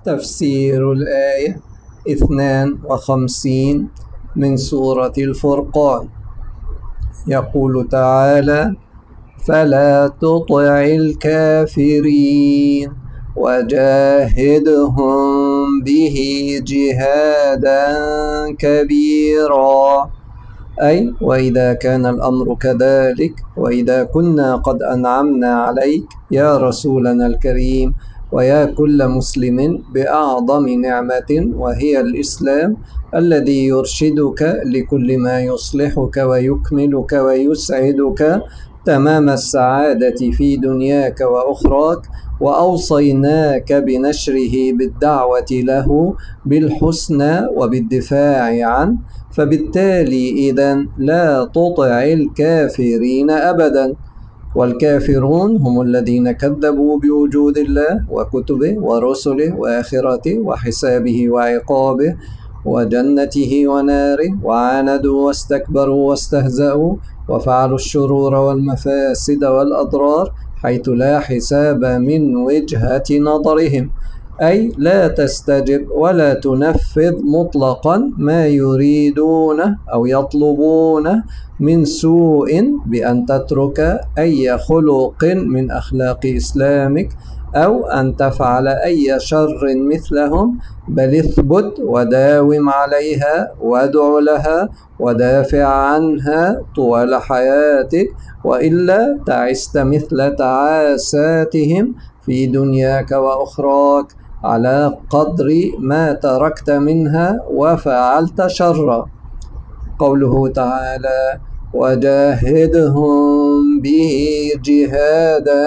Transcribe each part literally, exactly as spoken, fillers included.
تفسير الآية اثنان وخمسين من سورة الفرقان. يقول تعالى: فلا تطع الكافرين وجاهدهم به جهادا كبيرا. أي وإذا كان الأمر كذلك، وإذا كنا قد أنعمنا عليك يا رسولنا الكريم ويا كل مسلم بأعظم نعمة وهي الإسلام الذي يرشدك لكل ما يصلحك ويكملك ويسعدك تمام السعادة في دنياك وأخراك، وأوصيناك بنشره بالدعوة له بالحسنى وبالدفاع عنه، فبالتالي إذن لا تطع الكافرين أبدا. والكافرون هم الذين كذبوا بوجود الله وكتبه ورسله وآخرته وحسابه وعقابه وجنته وناره، وعاندوا واستكبروا واستهزأوا وفعلوا الشرور والمفاسد والأضرار حيث لا حساب من وجهة نظرهم. أي لا تستجب ولا تنفذ مطلقا ما يريدونه أو يطلبونه من سوء بأن تترك أي خلق من أخلاق إسلامك أو أن تفعل أي شر مثلهم، بل اثبت وداوم عليها وادع لها ودافع عنها طوال حياتك، وإلا تعست مثل تعاساتهم في دنياك وأخراك على قدر ما تركت منها وفعلت شرا. قوله تعالى: وجاهدهم به جهادا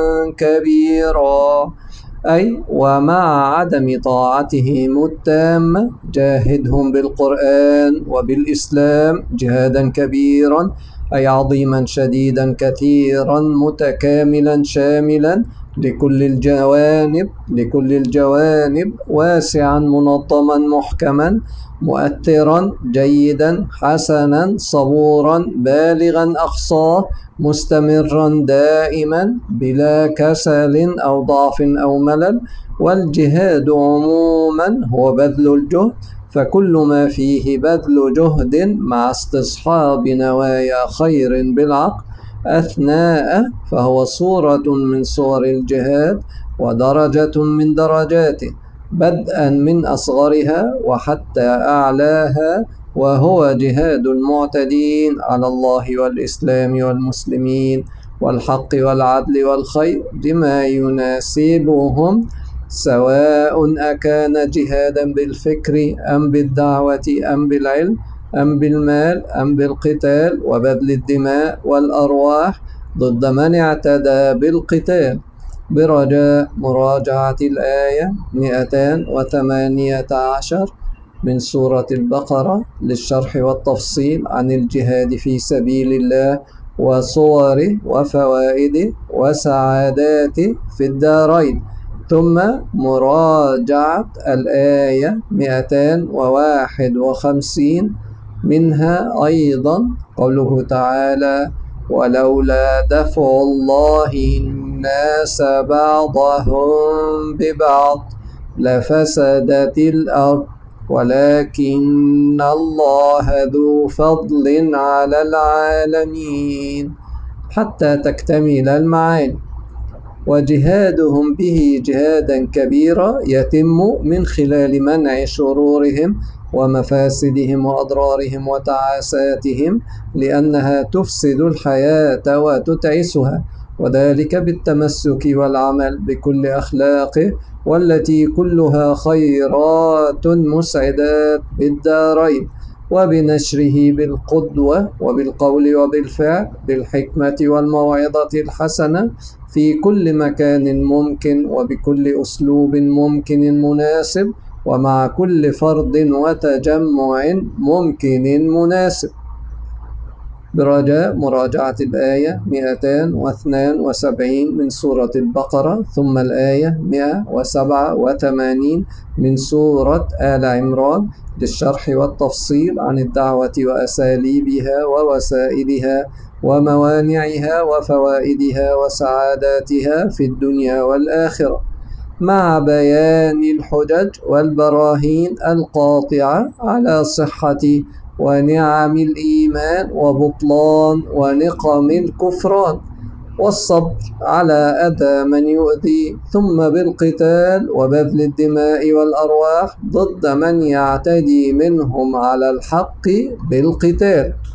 كبيرا، أي ومع عدم طاعتهم التامة جاهدهم بالقرآن وبالإسلام جهادا كبيرا، أي عظيما شديدا كثيرا متكاملا شاملا لكل الجوانب لكل الجوانب واسعا منظما محكما مؤثرا جيدا حسنا صبورا بالغا أقصاه مستمرا دائما بلا كسل أو ضعف أو ملل. والجهاد عموما هو بذل الجهد، فكل ما فيه بذل جهد مع استصحاب نوايا خير بالعقل أثناء فهو صورة من صور الجهاد ودرجة من درجاته، بدءا من أصغرها وحتى أعلاها، وهو جهاد المعتدين على الله والإسلام والمسلمين والحق والعدل والخير بما يناسبهم، سواء أكان جهادا بالفكر أم بالدعوة أم بالعلم أم بالمال أم بالقتال وبذل الدماء والأرواح ضد من اعتدى بالقتال. برجاء مراجعة الآية مئتين وثمانية عشر من سورة البقرة للشرح والتفصيل عن الجهاد في سبيل الله وصوره وفوائده وسعاداته في الدارين، ثم مراجعة الآية مئتين وواحد وخمسين منها أيضا قوله تعالى: ولولا دفع الله الناس بعضهم ببعض لفسدت الأرض ولكن الله ذو فضل على العالمين، حتى تكتمل المعاني. وجهادهم به جهادا كبيرا يتم من خلال منع شرورهم ومفاسدهم وأضرارهم وتعاساتهم، لأنها تفسد الحياة وتتعسها، وذلك بالتمسك والعمل بكل أخلاقه والتي كلها خيرات مسعدات بالدارين، وبنشره بالقدوة وبالقول وبالفعل بالحكمة والموعظة الحسنة في كل مكان ممكن وبكل أسلوب ممكن مناسب ومع كل فرد وتجمع ممكن مناسب. برجاء مراجعة الآية مئتين واثنين وسبعين من سورة البقرة، ثم الآية مئة وسبعة وثمانين من سورة آل عمران للشرح والتفصيل عن الدعوة وأساليبها ووسائلها وموانعها وفوائدها وسعاداتها في الدنيا والآخرة. مع بيان الحجج والبراهين القاطعة على صحة ونعم الإيمان وبطلان ونقم الكفران، والصبر على أذى من يؤذي، ثم بالقتال وبذل الدماء والأرواح ضد من يعتدي منهم على الحق بالقتال.